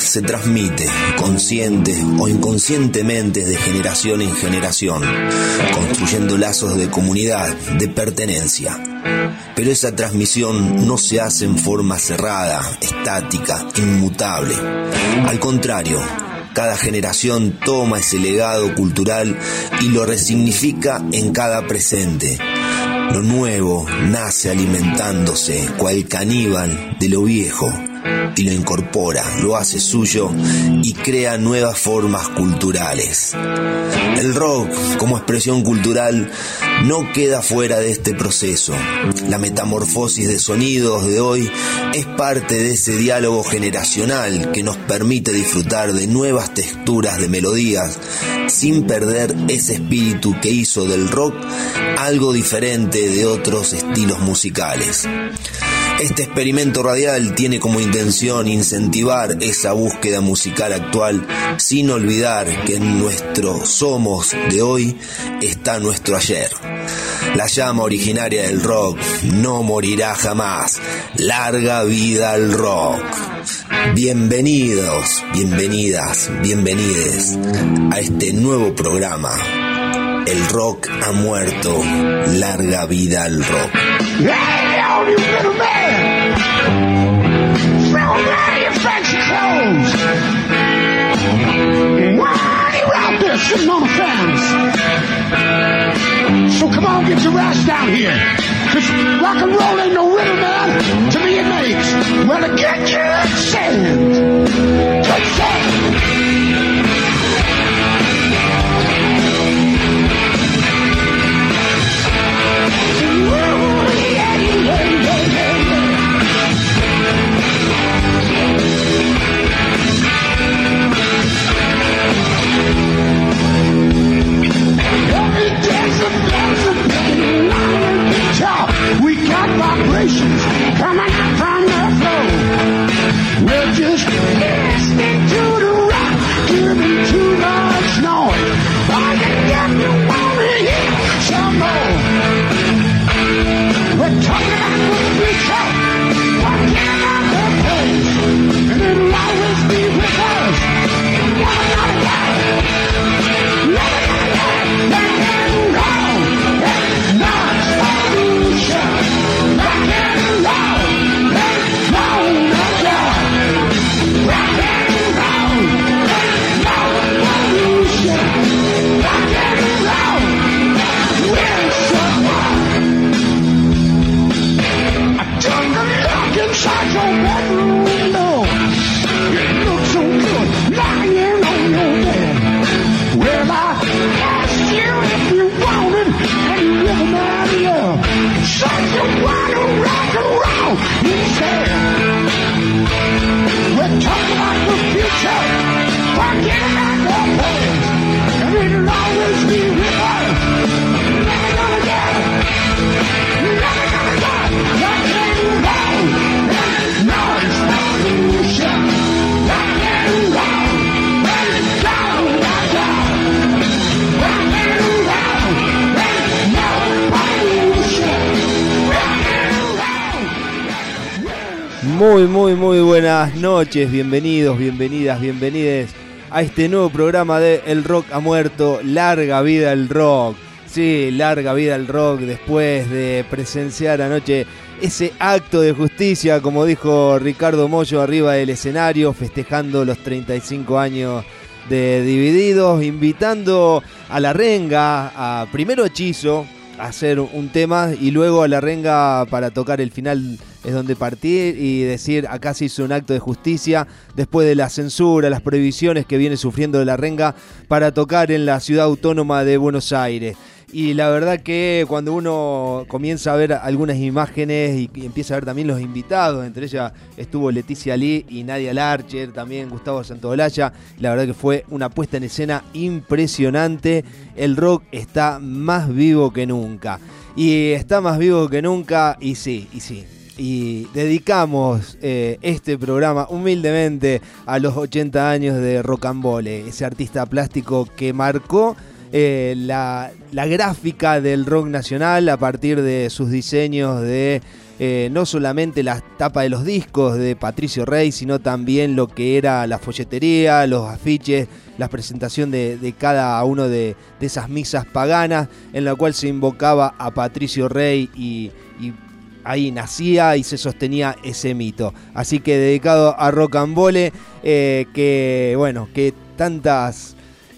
se transmite, consciente o inconscientemente, de generación en generación, construyendo lazos de comunidad, de pertenencia. Pero esa transmisión no se hace en forma cerrada, estática, inmutable. Al contrario, cada generación toma ese legado cultural y lo resignifica en cada presente. Lo nuevo nace alimentándose, cual caníbal, de lo viejo, y lo incorpora, lo hace suyo y crea nuevas formas culturales. El rock, como expresión cultural, no queda fuera de este proceso. La metamorfosis de sonidos de hoy es parte de ese diálogo generacional que nos permite disfrutar de nuevas texturas de melodías sin perder ese espíritu que hizo del rock algo diferente de otros estilos musicales. Este experimento radial tiene como intención incentivar esa búsqueda musical actual, sin olvidar que en nuestro somos de hoy está nuestro ayer. La llama originaria del rock no morirá jamás. Larga vida al rock. Bienvenidos, bienvenidas, bienvenides a este nuevo programa. El rock ha muerto. Larga vida al rock. Hey, all you little man! Throw down your fancy clothes! Why are you out there sitting on the fence? So come on, get your ass down here. Cause rock and roll ain't no riddle, man. To me it makes. Well, to get your sand. Take that! We got vibrations coming from the floor. We're just listening to the rock, giving too much noise. All you get, you wanna hear some more. We're talking about the future, talking about the past, and it'll always be with us. Never gonna die, never gonna die, let it go. It's not solution. Rock and roll, let's go, let's go. Rock and roll, there's no solution. Rock and roll, we're so wild. I took a look inside your bedroom window. You look so good lying on your bed. Well, I asked you if you wanted, and you never married up. Said you wanna rock and roll, you said. We're talking about the future, forget about the past, and it'll always be with us. Never gonna get it, never gonna get it. Rock and roll, there's no solution. Rock and roll, let's go, let's go. Rock and roll, there's no solution. Muy buenas noches, bienvenidos, bienvenidas, bienvenides a este nuevo programa de El Rock ha muerto, larga vida al rock. Sí, larga vida al rock, después de presenciar anoche ese acto de justicia, como dijo Ricardo Mollo arriba del escenario, festejando los 35 años de Divididos, invitando a La Renga, a primero Hechizo, a hacer un tema y luego a La Renga para tocar el final es donde partir y decir acá se hizo un acto de justicia después de la censura, las prohibiciones que viene sufriendo La Renga para tocar en la ciudad autónoma de Buenos Aires. Y la verdad que cuando uno comienza a ver algunas imágenes y empieza a ver también los invitados, entre ellas estuvo Leticia Lee y Nadia Larcher, también Gustavo Santaolalla, la verdad que fue una puesta en escena impresionante. El rock está más vivo que nunca. Y está más vivo que nunca, y sí. Y dedicamos este programa humildemente a los 80 años de Rocambole, ese artista plástico que marcó la gráfica del rock nacional a partir de sus diseños de no solamente la tapa de los discos de Patricio Rey, sino también lo que era la folletería, los afiches, la presentación de cada uno de esas misas paganas, en la cual se invocaba a Patricio Rey y ahí nacía y se sostenía ese mito. Así que dedicado a Rocambole, que tantas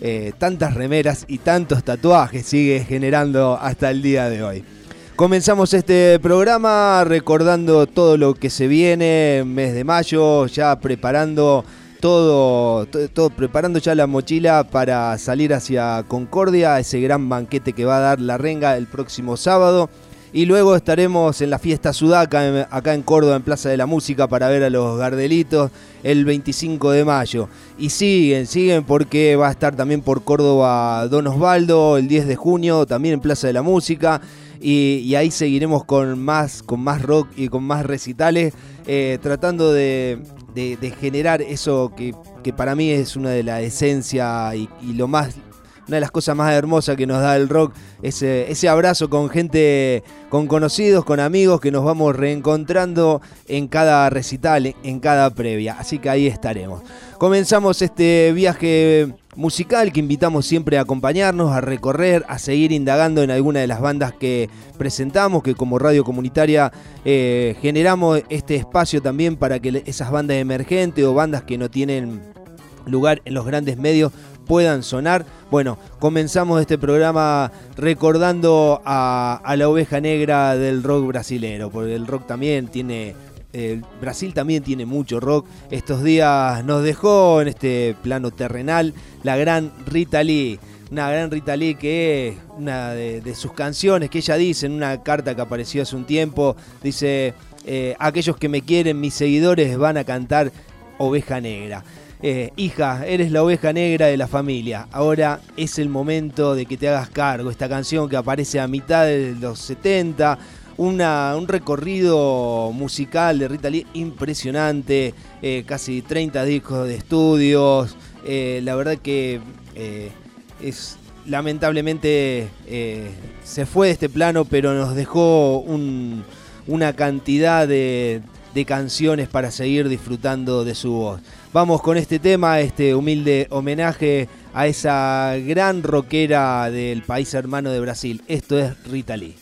remeras y tantos tatuajes sigue generando hasta el día de hoy. Comenzamos este programa recordando todo lo que se viene, mes de mayo, ya preparando todo preparando ya la mochila para salir hacia Concordia, ese gran banquete que va a dar La Renga el próximo sábado. Y luego estaremos en la fiesta Sudaca, acá en Córdoba, en Plaza de la Música, para ver a los Gardelitos el 25 de mayo. Y siguen porque va a estar también por Córdoba Don Osvaldo el 10 de junio, también en Plaza de la Música. Y ahí seguiremos con más rock y con más recitales, tratando de generar eso que para mí es una de la esencia y una de las cosas más hermosas que nos da el rock, ese abrazo con gente, con conocidos, con amigos que nos vamos reencontrando en cada recital, en cada previa. Así que ahí estaremos. Comenzamos este viaje musical que invitamos siempre a acompañarnos, a recorrer, a seguir indagando en alguna de las bandas que presentamos, que como radio comunitaria generamos este espacio también para que esas bandas emergentes o bandas que no tienen lugar en los grandes medios puedan sonar. Bueno, comenzamos este programa recordando a la oveja negra del rock brasilero, porque el rock también tiene... Brasil también tiene mucho rock. Estos días nos dejó en este plano terrenal la gran Rita Lee. Una gran Rita Lee que una de sus canciones que ella dice en una carta que apareció hace un tiempo, dice, aquellos que me quieren, mis seguidores, van a cantar Oveja Negra. Hija, eres la oveja negra de la familia. Ahora es el momento de que te hagas cargo. Esta canción que aparece a mitad de los 70, un recorrido musical de Rita Lee impresionante, casi 30 discos de estudios. La verdad que lamentablemente se fue de este plano, pero nos dejó una cantidad de canciones para seguir disfrutando de su voz. Vamos con este tema, este humilde homenaje a esa gran rockera del país hermano de Brasil. Esto es Rita Lee.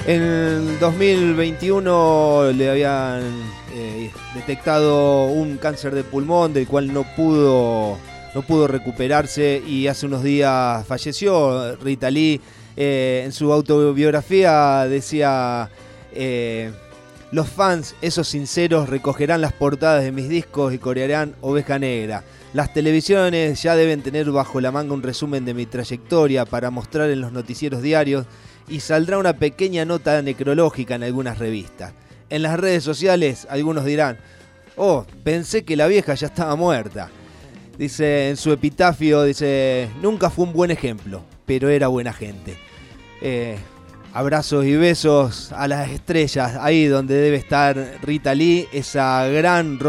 En 2021 le habían detectado un cáncer de pulmón del cual no pudo recuperarse y hace unos días falleció. Rita Lee en su autobiografía decía: los fans, esos sinceros, recogerán las portadas de mis discos y corearán Oveja Negra. Las televisiones ya deben tener bajo la manga un resumen de mi trayectoria para mostrar en los noticieros diarios y saldrá una pequeña nota necrológica en algunas revistas. En las redes sociales algunos dirán: oh, pensé que la vieja ya estaba muerta. Dice en su epitafio, dice: nunca fue un buen ejemplo, pero era buena gente. Abrazos y besos a las estrellas, ahí donde debe estar Rita Lee, esa gran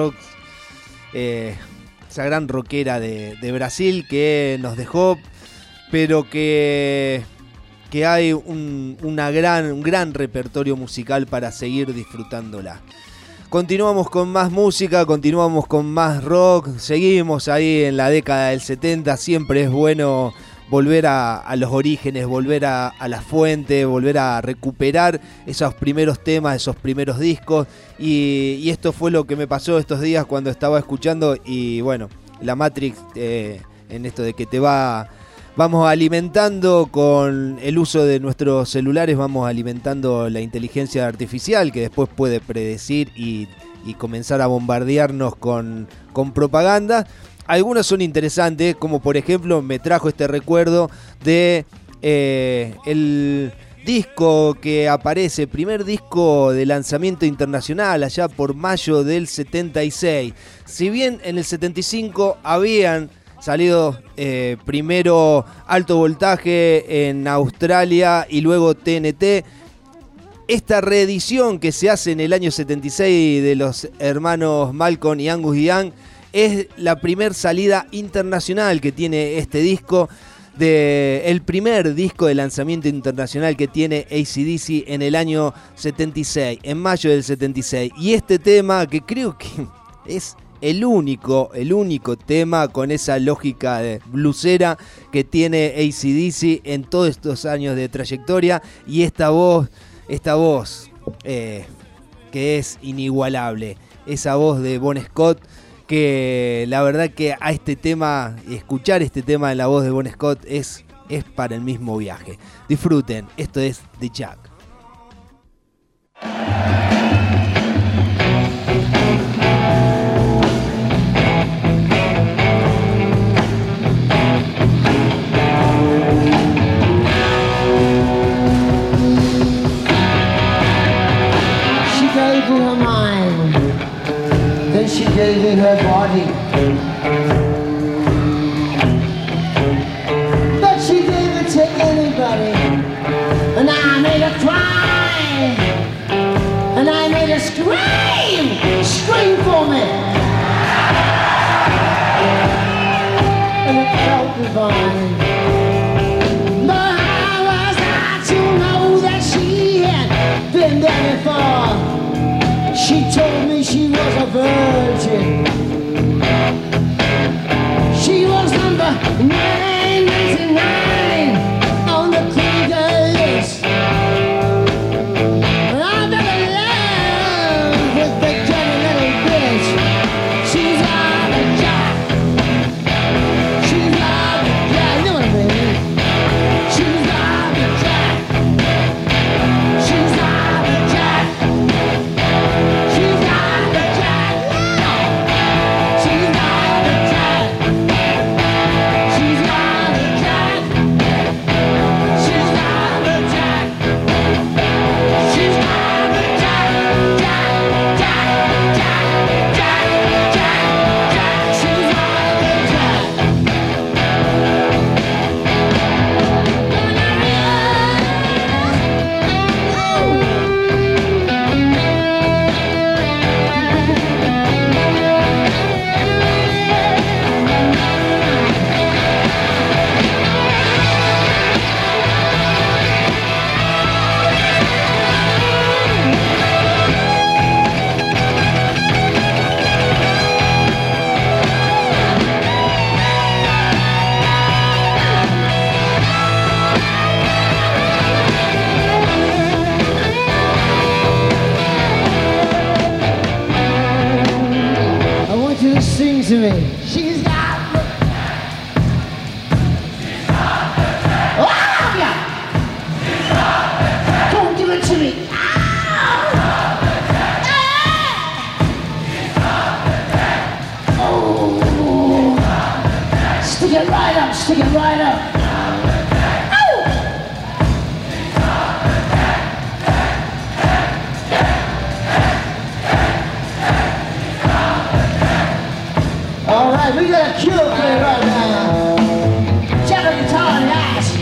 rockera de Brasil que nos dejó, pero que hay un gran repertorio musical para seguir disfrutándola. Continuamos con más música, continuamos con más rock, seguimos ahí en la década del 70, siempre es bueno volver a los orígenes, volver a la fuente, volver a recuperar esos primeros temas, esos primeros discos, y esto fue lo que me pasó estos días cuando estaba escuchando, y bueno, la Matrix, en esto de que vamos alimentando con el uso de nuestros celulares, vamos alimentando la inteligencia artificial que después puede predecir y comenzar a bombardearnos con propaganda. Algunos son interesantes, como por ejemplo me trajo este recuerdo de el disco que aparece, primer disco de lanzamiento internacional allá por mayo del 76. Si bien en el 75 habían salido primero Alto Voltaje en Australia y luego TNT, esta reedición que se hace en el año 76 de los hermanos Malcolm y Angus Young es la primer salida internacional que tiene este disco, el primer disco de lanzamiento internacional que tiene AC/DC en el año 76, en mayo del 76. Y este tema, que creo que es el único tema con esa lógica de bluesera que tiene AC/DC en todos estos años de trayectoria, y esta voz que es inigualable, esa voz de Bon Scott, que la verdad que a este tema, escuchar este tema en la voz de Bon Scott es para el mismo viaje. Disfruten, esto es The Jack. She gave me her mind, then she gave me her body. But she gave it to anybody, and I made her cry, and I made her scream for me, and it felt divine. But how was I to know that she had been there before? She told me she was a virgin. She was number 999 on the Krieger list. And I fell in love with to me. She's got the... Oh, yeah. Don't give it to me. Oh. Stick it right up, stick it right up. All right, we got a cue play right now. Check the guitar and the ass.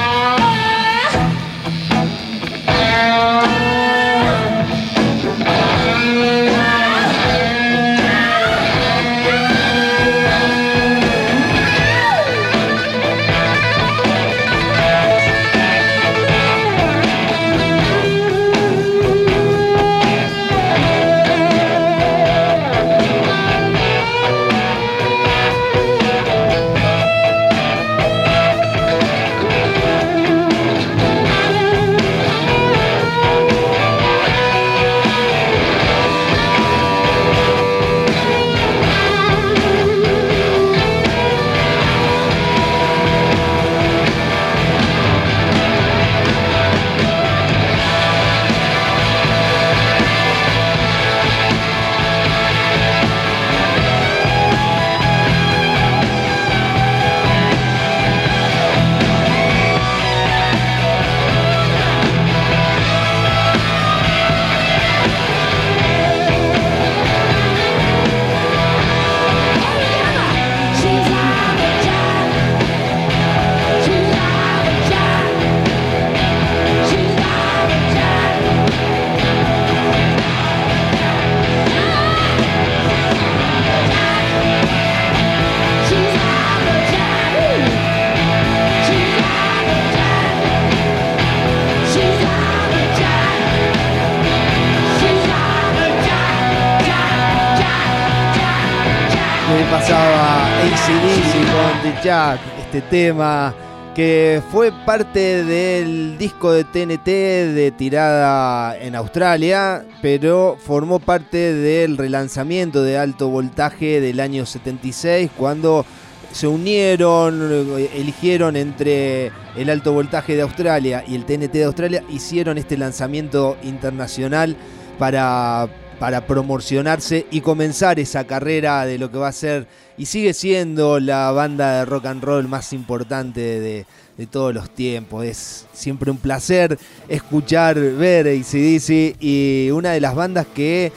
Pasaba AC/DC con The Jack, este tema que fue parte del disco de TNT de tirada en Australia, pero formó parte del relanzamiento de Alto Voltaje del año 76, cuando se unieron, eligieron entre el Alto Voltaje de Australia y el TNT de Australia, hicieron este lanzamiento internacional para promocionarse y comenzar esa carrera de lo que va a ser y sigue siendo la banda de rock and roll más importante de todos los tiempos. Es siempre un placer escuchar, ver AC/DC, y una de las bandas que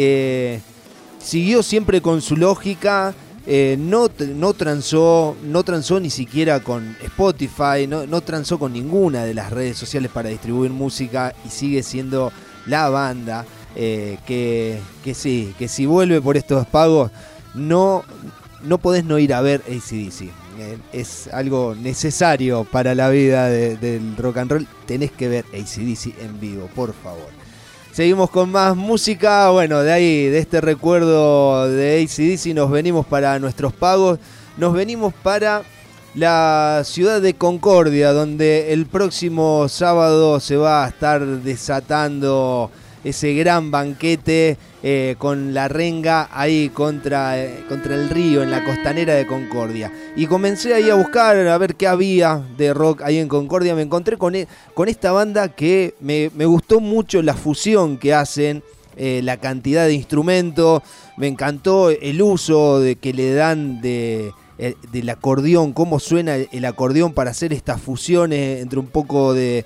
siguió siempre con su lógica. No transó ni siquiera con Spotify, no transó con ninguna de las redes sociales para distribuir música, y sigue siendo la banda que si vuelve por estos pagos no podés no ir a ver AC/DC. Es algo necesario para la vida del rock and roll. Tenés que ver AC/DC en vivo, por favor. Seguimos con más música. Bueno, de este recuerdo de AC/DC nos venimos para nuestros pagos. Nos venimos para la ciudad de Concordia, donde el próximo sábado se va a estar desatando ese gran banquete con la renga ahí contra el río, en la costanera de Concordia. Y comencé ahí a buscar, a ver qué había de rock ahí en Concordia. Me encontré con esta banda que me gustó mucho la fusión que hacen, la cantidad de instrumentos. Me encantó el uso que le dan del acordeón, cómo suena el acordeón para hacer estas fusiones entre un poco de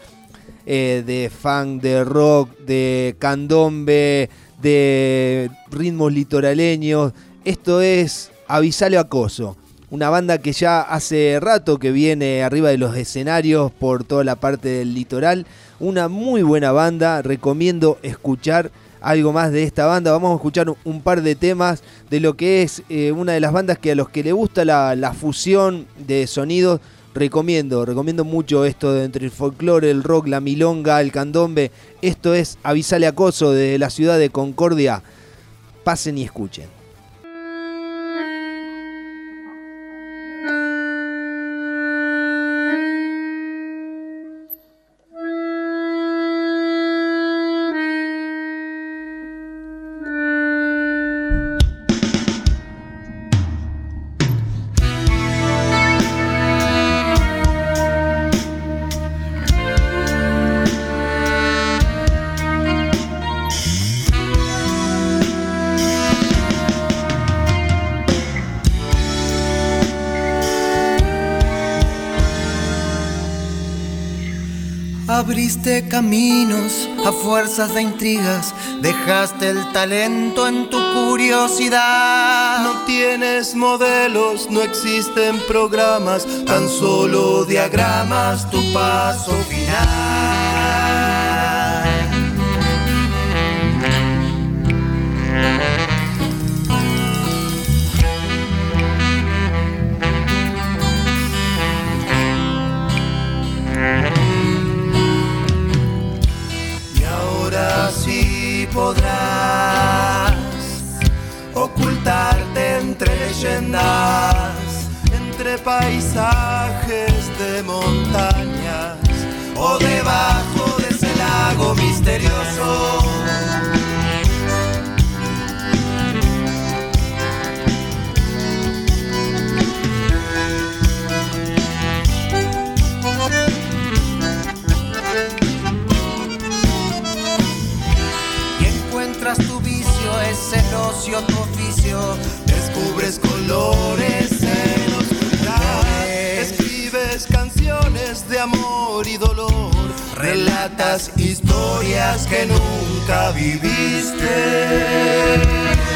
funk, de rock, de candombe, de ritmos litoraleños. Esto es Avisale Acoso, una banda que ya hace rato que viene arriba de los escenarios por toda la parte del litoral. Una muy buena banda, recomiendo escuchar algo más de esta banda. Vamos a escuchar un par de temas de lo que es una de las bandas que a los que les gusta la fusión de sonidos, recomiendo mucho esto de entre el folclore, el rock, la milonga, el candombe. Esto es Avisale Acoso de la ciudad de Concordia. Pasen y escuchen. Abriste caminos a fuerzas de intrigas, dejaste el talento en tu curiosidad. No tienes modelos, no existen programas, tan solo diagramas tu paso final. Así podrás ocultarte entre leyendas, entre paisajes de montañas o debajo de ese lago misterioso. Tu vicio, ese ocio, tu oficio, descubres colores en oscuridad, escribes canciones de amor y dolor, relatas historias que nunca viviste.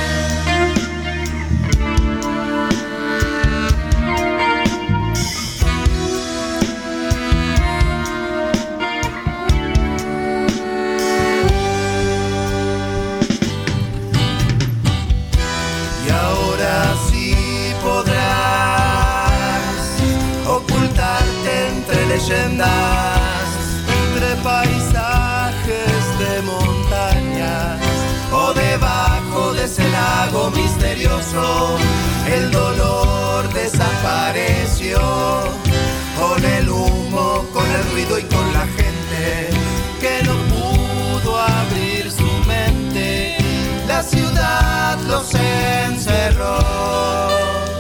leyendas, entre paisajes de montañas o debajo de ese lago misterioso. El dolor desapareció con el humo, con el ruido y con la gente que no pudo abrir su mente. La ciudad los encerró.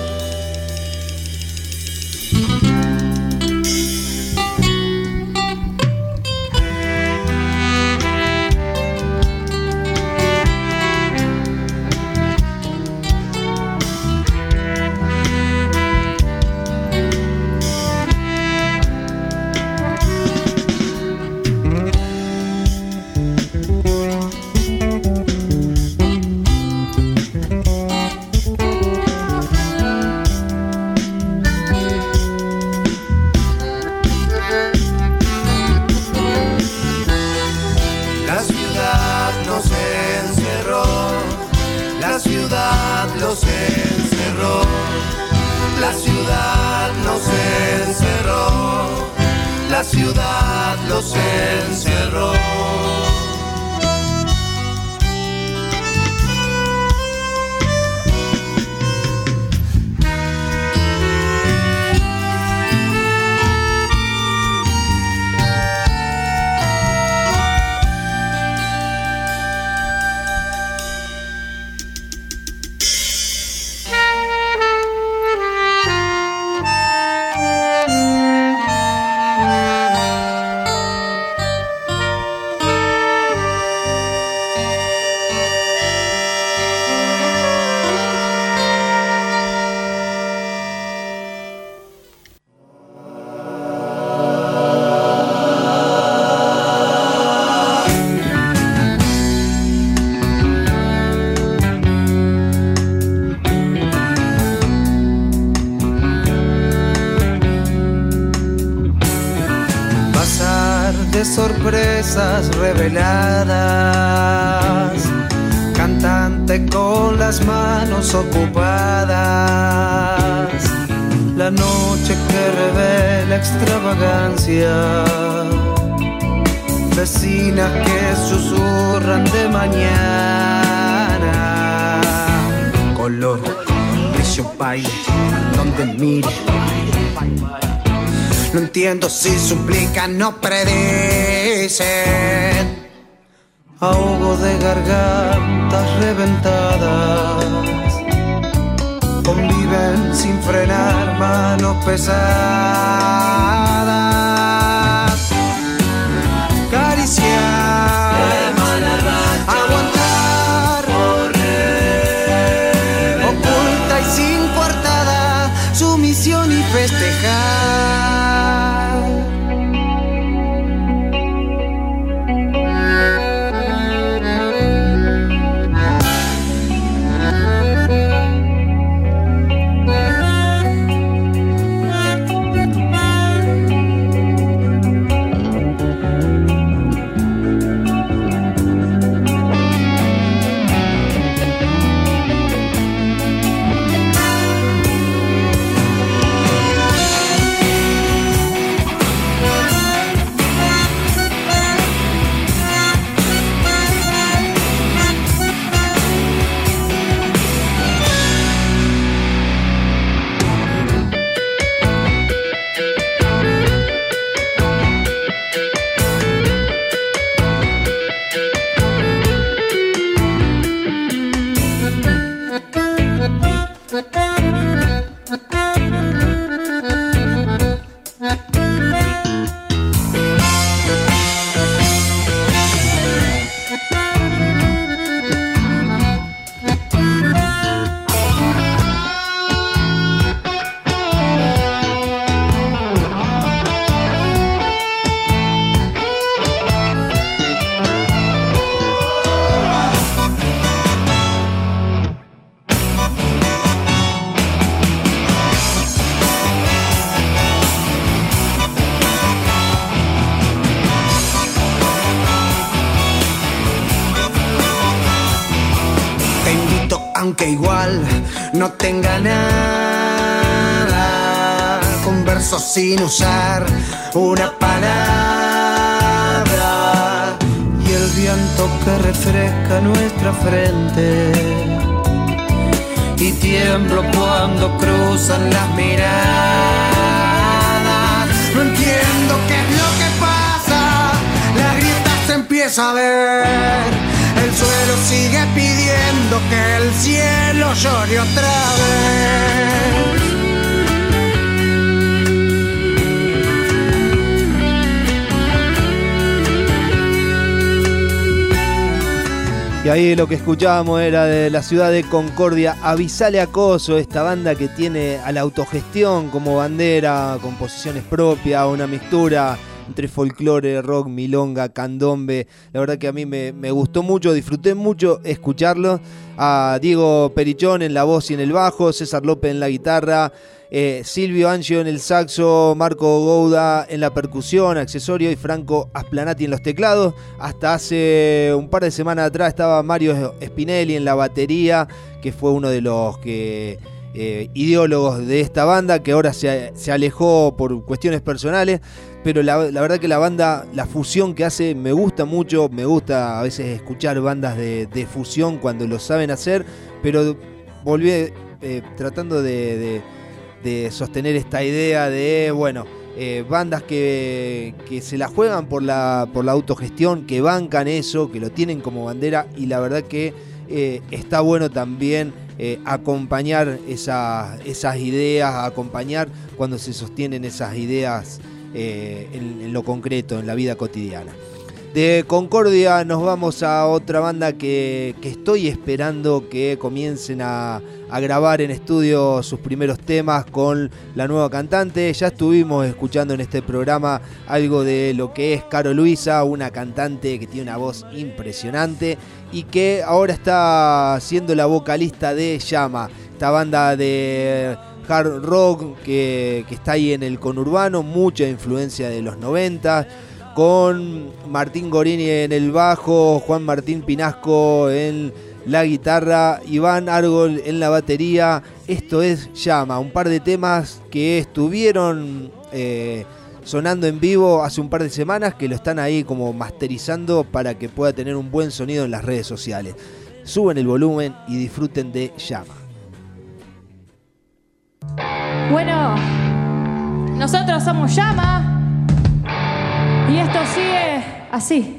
La ciudad nos encerró, la ciudad nos encerró, la ciudad nos encerró. Sorpresas reveladas, cantante con las manos ocupadas, la noche que revela extravagancia, vecinas que susurran de mañana, color, brillo, baile, donde mire. No entiendo si suplican, no predicen. Ahogo de gargantas reventadas, conviven sin frenar manos pesadas. Cariciar, aguantar, correr, oculta y sin coartada, sumisión y festejar. aunque igual no tenga nada, con versos sin usar una palabra, y el viento que refresca nuestra frente, y tiemblo cuando cruzan las miradas. No entiendo qué es lo que pasa, la grieta se empieza a ver, el suelo sigue pidiendo que el cielo llore otra vez. Y ahí lo que escuchábamos era de la ciudad de Concordia, Avisale Acoso, esta banda que tiene a la autogestión como bandera, composiciones propias, una mixtura entre folclore, rock, milonga, candombe. La verdad que a mí me gustó mucho, disfruté mucho escucharlo. A Diego Perichón en la voz y en el bajo, César López en la guitarra, Silvio Angio en el saxo, Marco Gouda en la percusión, accesorio, y Franco Asplanati en los teclados. Hasta hace un par de semanas atrás estaba Mario Spinelli en la batería, que fue uno de los ideólogos de esta banda, que ahora se alejó por cuestiones personales. Pero la verdad que la banda, la fusión que hace, me gusta mucho. Me gusta a veces escuchar bandas de fusión cuando lo saben hacer, pero volví tratando de sostener esta idea de, bueno, bandas que se la juegan por la autogestión, que bancan eso, que lo tienen como bandera, y la verdad que está bueno también acompañar esas ideas, acompañar cuando se sostienen esas ideas en lo concreto, en la vida cotidiana. De Concordia nos vamos a otra banda que estoy esperando que comiencen a grabar en estudio sus primeros temas con la nueva cantante. Ya estuvimos escuchando en este programa algo de lo que es Caro Luisa, una cantante que tiene una voz impresionante y que ahora está siendo la vocalista de Llama, esta banda de hard rock que está ahí en el conurbano, mucha influencia de los 90, con Martín Gorini en el bajo, Juan Martín Pinasco en la guitarra, Iván Argol en la batería. Esto es Llama, un par de temas que estuvieron sonando en vivo hace un par de semanas, que lo están ahí como masterizando para que pueda tener un buen sonido en las redes sociales. Suben el volumen y disfruten de Llama. Bueno, nosotros somos Llama y esto sigue así.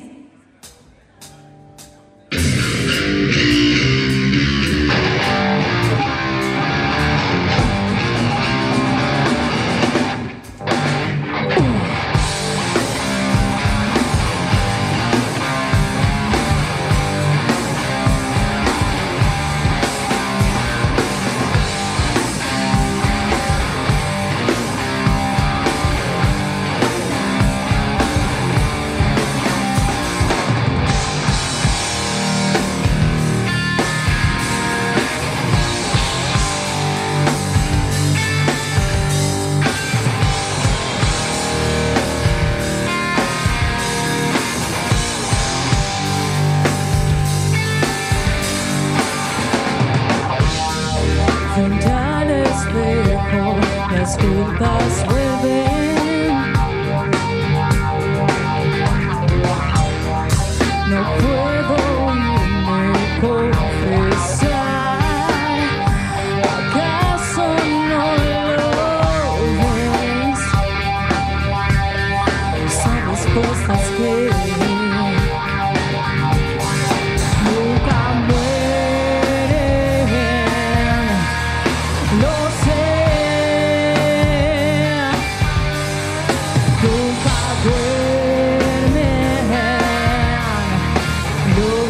No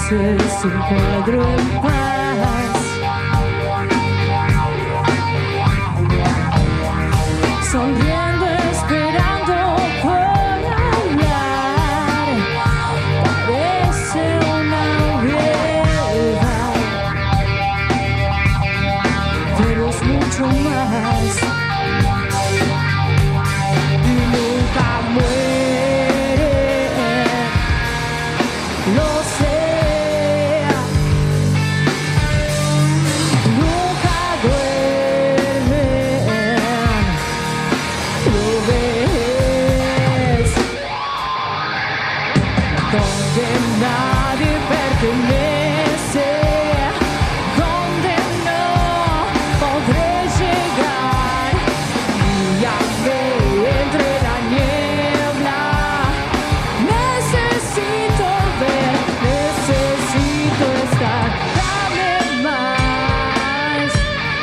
meses un cuadro en paz. Sonriendo, esperando por hablar. Parece una obviedad, pero es mucho más. Y nunca muere, lo sé. Nunca duermen, lo ves. Donde nadie pertenece, donde no podré llegar. Guíame entre la niebla. Necesito ver, necesito estar. Dame más.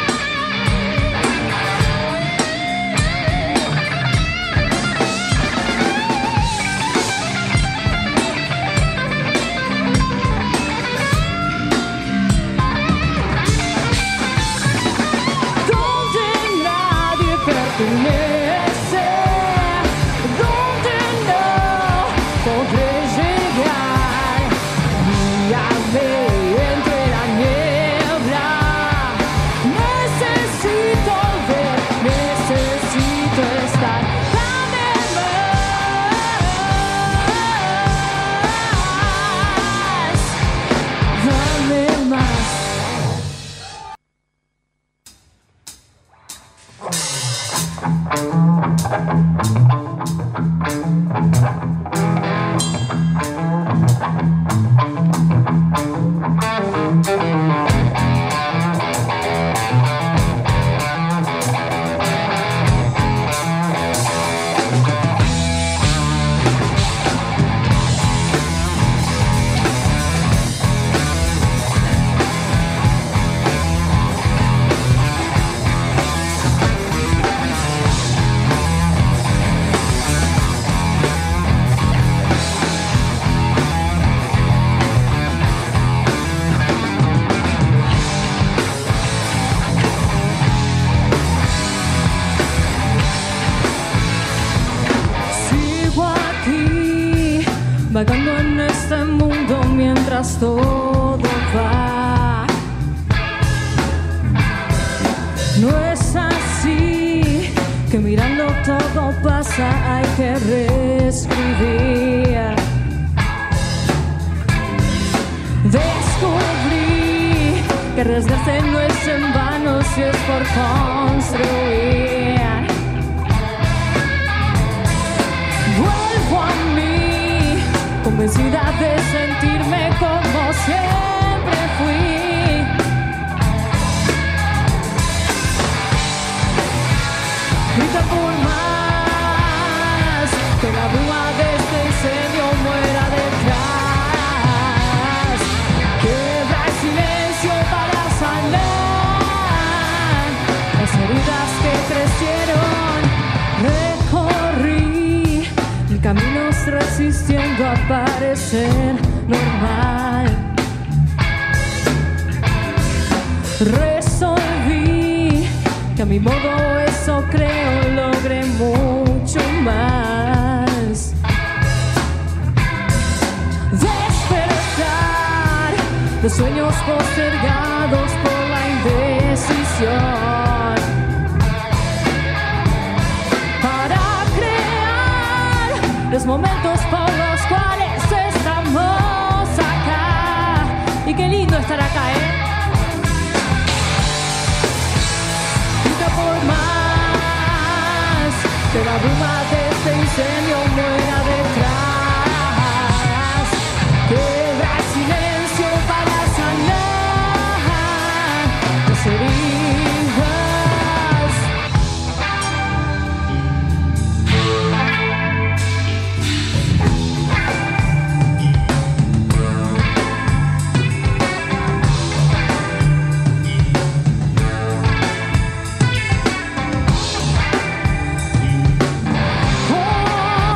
Donde nadie pertenece, donde no podré llegar. Guíame entre la niebla. Necesito ver, necesito estar. Dame más. Dame más. Sigo aquí, vagando en este mundo mientras todo va. No es así, que mirando todo pasa, hay que reescribir. Descubrí que arriesgarse no es en vano si es por construir. Vuelvo a mí, convencida de sentirme como siempre fui. Grita por más, que la bruma de este incendio muera detrás. Quebra el silencio para sanar las heridas que crecieron. Recorrí el camino resistiendo a parecer normal. Resolví que a mi modo, eso creo, logré mucho más. Despertar de sueños postergados por la indecisión, para crear los momentos por los cuales estamos acá. Y qué lindo estar acá, ¿eh? Grita por más, que la bruma de este incendio muera detrás. Quebra el silencio para sanar las heridas. Oh,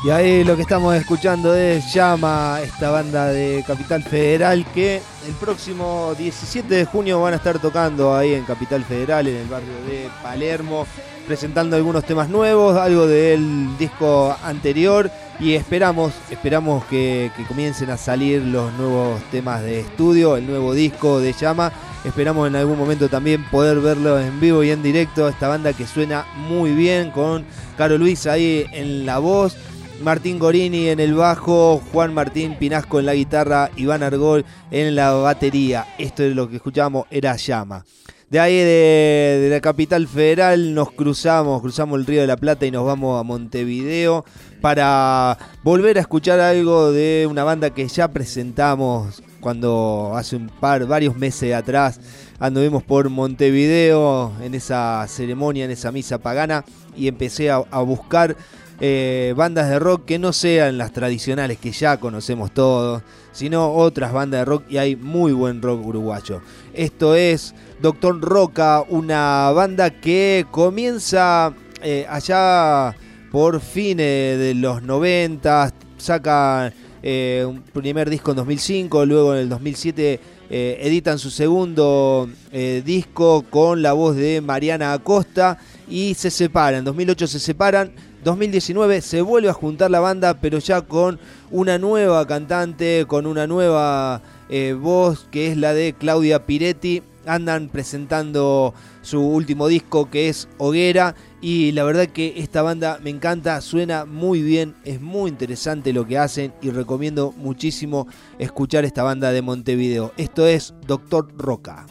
Y ahí lo que estamos escuchando es Llama, esta banda de Capital Federal que el próximo 17 de junio van a estar tocando ahí en Capital Federal, en el barrio de Palermo, presentando algunos temas nuevos, algo del disco anterior, y esperamos que comiencen a salir los nuevos temas de estudio, el nuevo disco de Llama. Esperamos en algún momento también poder verlo en vivo y en directo, esta banda que suena muy bien, con Caro Luis ahí en la voz, Martín Gorini en el bajo, Juan Martín Pinasco en la guitarra, Iván Argol en la batería. Esto es lo que escuchábamos, era Llama. De ahí de la Capital Federal nos cruzamos el Río de la Plata y nos vamos a Montevideo para volver a escuchar algo de una banda que ya presentamos cuando hace varios meses atrás anduvimos por Montevideo en esa ceremonia, en esa misa pagana, y empecé a buscar bandas de rock que no sean las tradicionales que ya conocemos todos, sino otras bandas de rock, y hay muy buen rock uruguayo. Esto es Doctor Roca, una banda que comienza allá por fines de los 90, saca un primer disco en 2005, luego en el 2007 editan su segundo disco con la voz de Mariana Acosta y se separan. En 2008 se separan. 2019 se vuelve a juntar la banda, pero ya con una nueva cantante, con una nueva voz, que es la de Claudia Piretti. Andan presentando su último disco, que es Hoguera, y la verdad que esta banda me encanta, suena muy bien, es muy interesante lo que hacen y recomiendo muchísimo escuchar esta banda de Montevideo. Esto es Doctor Roca.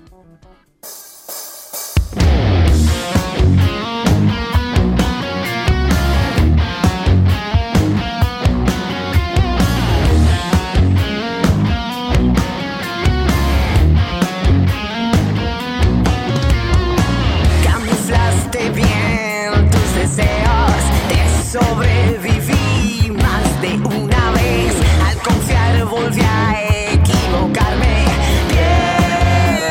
Sobreviví más de una vez, al confiar volví a equivocarme. Piel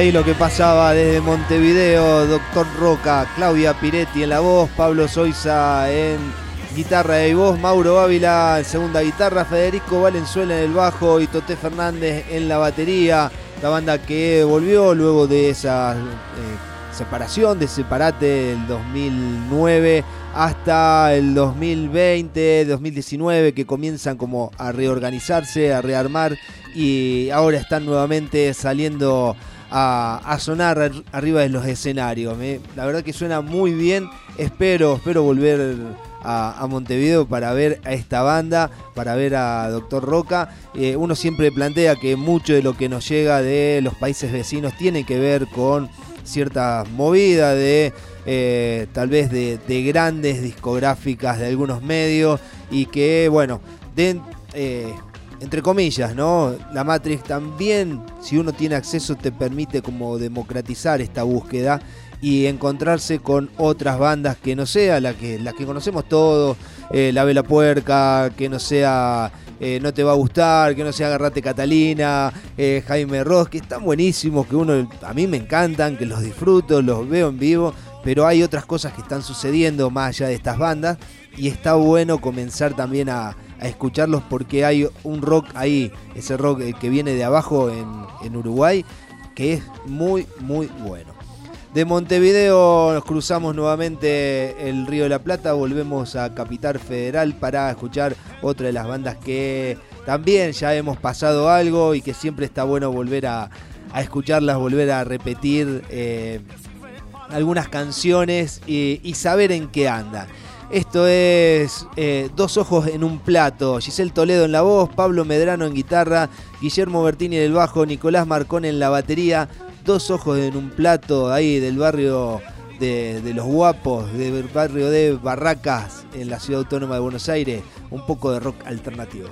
ahí lo que pasaba desde Montevideo. Doctor Roca, Claudia Piretti en la voz, Pablo Soiza en guitarra y voz, Mauro Ávila en segunda guitarra, Federico Valenzuela en el bajo y Toté Fernández en la batería. La banda que volvió luego de esa separación, de Separate del 2009 hasta el 2020, 2019, que comienzan como a reorganizarse, a rearmar, y ahora están nuevamente saliendo a sonar arriba de los escenarios. La verdad que suena muy bien. Espero volver a Montevideo para ver a esta banda, para ver a Doctor Roca. Uno siempre plantea que mucho de lo que nos llega de los países vecinos tiene que ver con cierta movida de tal vez de grandes discográficas de algunos medios, y que bueno, entre comillas, ¿no? La Matrix también, si uno tiene acceso, te permite como democratizar esta búsqueda y encontrarse con otras bandas que no sea las que conocemos todos, La Vela Puerca, que no sea No Te Va a Gustar, que no sea Agarrate Catalina, Jaime Ross, que están buenísimos, que a mí me encantan, que los disfruto, los veo en vivo, pero hay otras cosas que están sucediendo más allá de estas bandas, y está bueno comenzar también a escucharlos, porque hay un rock ahí, ese rock que viene de abajo en Uruguay, que es muy muy bueno. De Montevideo nos cruzamos nuevamente el Río de la Plata, volvemos a Capital Federal para escuchar otra de las bandas que también ya hemos pasado algo y que siempre está bueno volver a escucharlas, volver a repetir algunas canciones y saber en qué anda. Esto es Dos Ojos en un Plato. Giselle Toledo en la voz, Pablo Medrano en guitarra, Guillermo Bertini en el bajo, Nicolás Marcón en la batería. Dos Ojos en un Plato, ahí del barrio de Los Guapos, del barrio de Barracas, en la Ciudad Autónoma de Buenos Aires. Un poco de rock alternativo.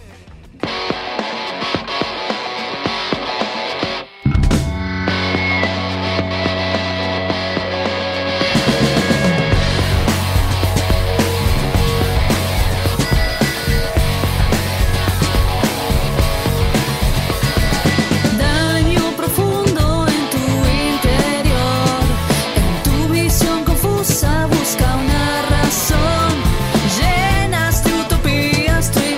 Busca una razón, llenas de utopías tu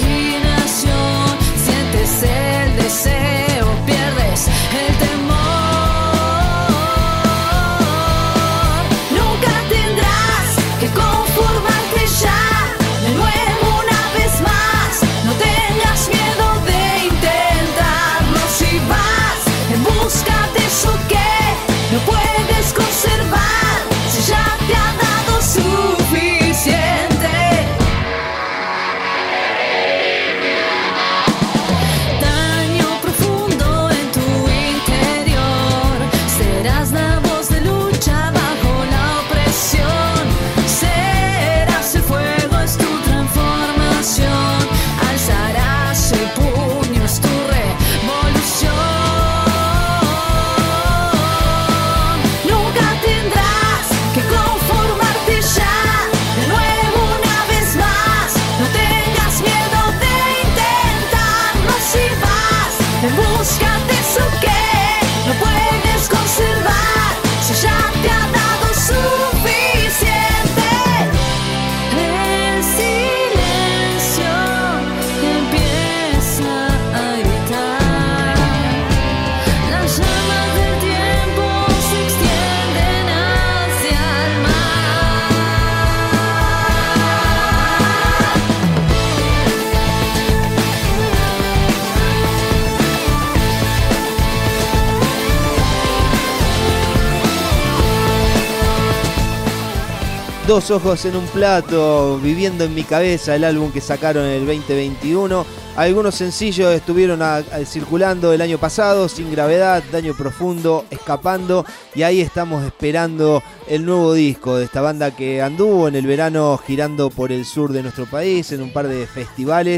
Dos Ojos en un Plato, Viviendo en mi cabeza, el álbum que sacaron en el 2021. Algunos sencillos estuvieron circulando el año pasado: Sin Gravedad, Daño Profundo, Escapando, y ahí estamos esperando el nuevo disco de esta banda que anduvo en el verano girando por el sur de nuestro país en un par de festivales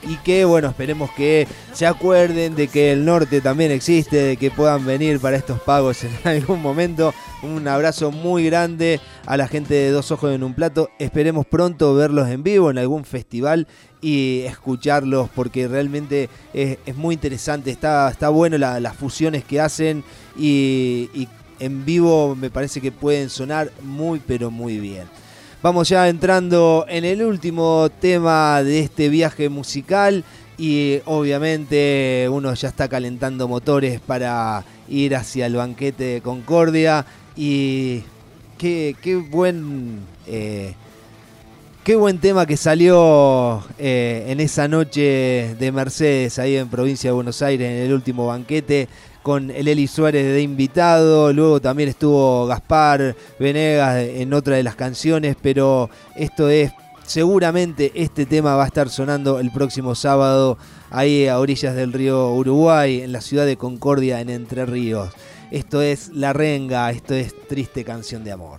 y que, bueno, esperemos que se acuerden de que el norte también existe, de que puedan venir para estos pagos en algún momento. Un abrazo muy grande a la gente de Dos Ojos en un Plato. Esperemos pronto verlos en vivo en algún festival y escucharlos, porque realmente es muy interesante. Está bueno las fusiones que hacen y en vivo me parece que pueden sonar muy pero muy bien. Vamos ya entrando en el último tema de este viaje musical y obviamente uno ya está calentando motores para ir hacia el banquete de Concordia y qué buen tema que salió en esa noche de Mercedes ahí en provincia de Buenos Aires en el último banquete, con el Eli Suárez de invitado. Luego también estuvo Gaspar Venegas en otra de las canciones, pero seguramente este tema va a estar sonando el próximo sábado ahí a orillas del río Uruguay, en la ciudad de Concordia, en Entre Ríos. Esto es La Renga, esto es Triste Canción de Amor.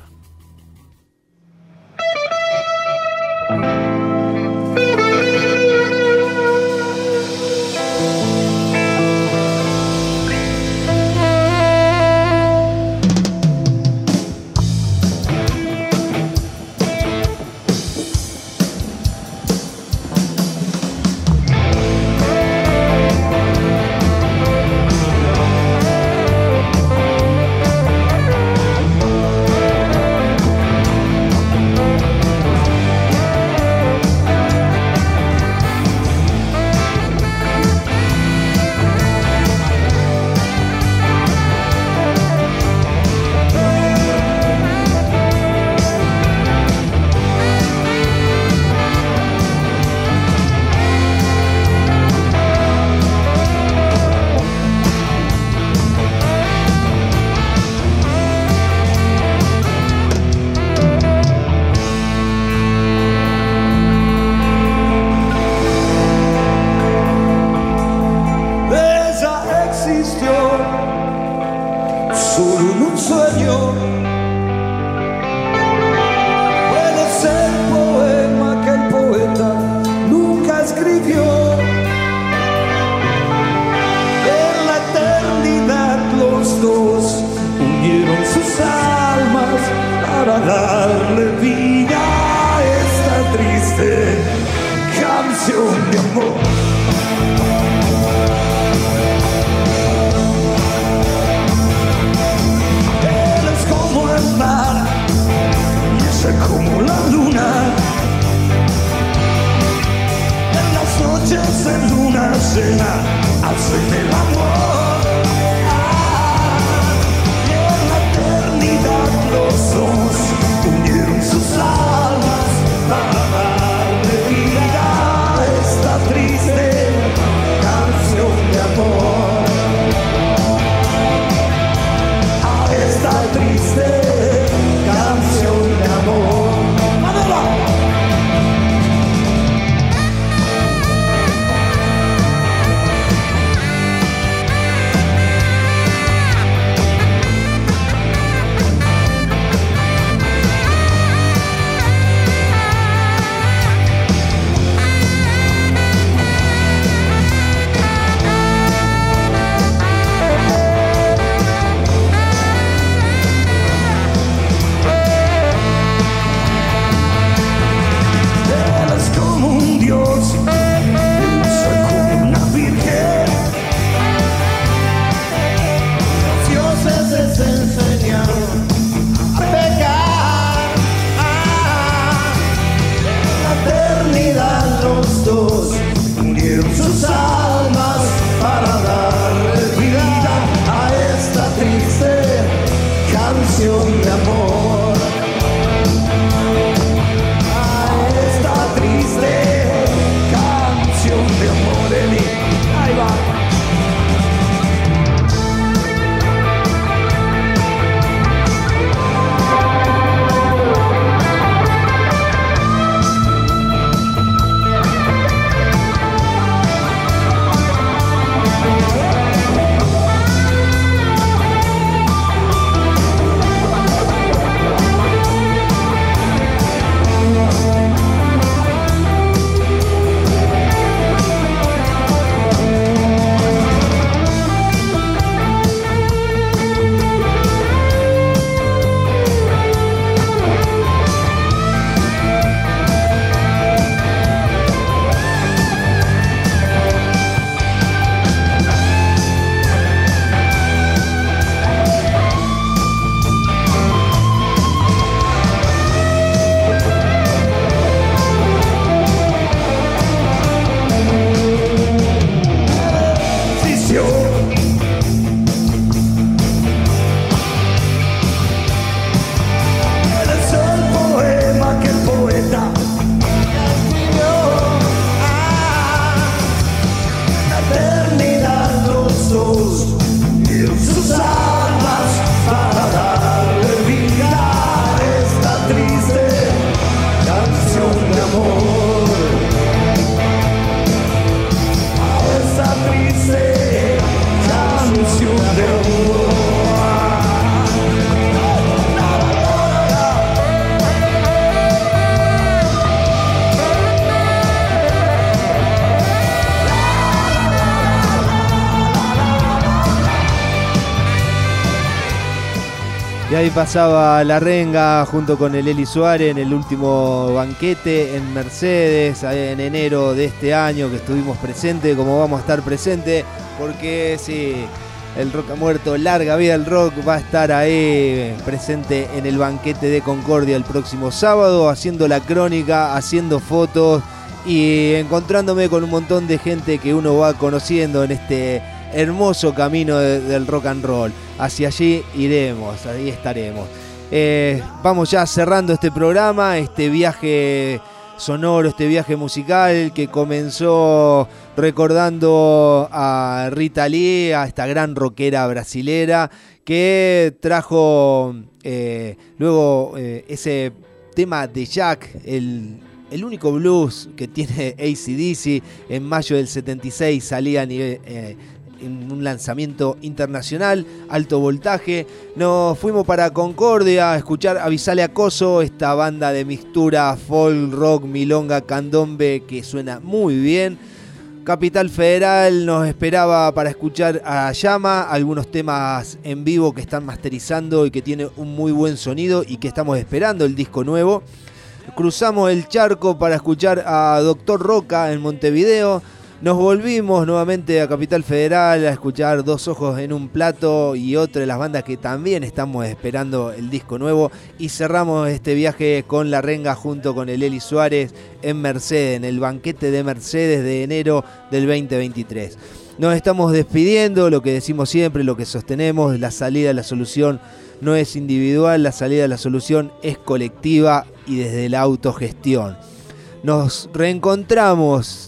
Y ahí pasaba La Renga junto con el Eli Suárez en el último banquete en Mercedes, en enero de este año que estuvimos presentes, como vamos a estar presentes, porque sí, el Rock ha muerto, larga vida el rock, va a estar ahí presente en el banquete de Concordia el próximo sábado, haciendo la crónica, haciendo fotos y encontrándome con un montón de gente que uno va conociendo en este hermoso camino del rock and roll. Hacia allí iremos, ahí estaremos. Vamos ya cerrando este programa, este viaje sonoro, este viaje musical que comenzó recordando a Rita Lee, a esta gran rockera brasilera que trajo luego ese tema de Jack, el único blues que tiene AC/DC. En mayo del 76 salía a nivel, en un lanzamiento internacional, Alto Voltaje. Nos fuimos para Concordia a escuchar Avisale Acoso, esta banda de mixtura folk, rock, milonga, candombe que suena muy bien. Capital Federal nos esperaba para escuchar a Llama, algunos temas en vivo que están masterizando y que tiene un muy buen sonido y que estamos esperando el disco nuevo. Cruzamos el charco para escuchar a Doctor Roca en Montevideo. Nos volvimos nuevamente a Capital Federal a escuchar Dos Ojos en un Plato y otra de las bandas que también estamos esperando el disco nuevo. Y cerramos este viaje con La Renga junto con el Eli Suárez en Mercedes, en el banquete de Mercedes de enero del 2023. Nos estamos despidiendo, lo que decimos siempre, lo que sostenemos, la salida a la solución no es individual, la salida a la solución es colectiva y desde la autogestión. Nos reencontramos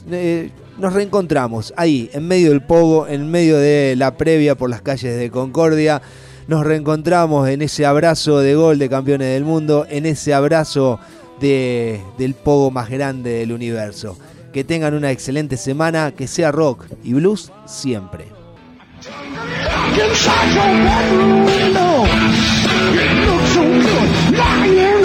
ahí, en medio del pogo, en medio de la previa por las calles de Concordia. Nos reencontramos en ese abrazo de gol de campeones del mundo, en ese abrazo del pogo más grande del universo. Que tengan una excelente semana, que sea rock y blues siempre. Inside your bedroom window, it looks so good lying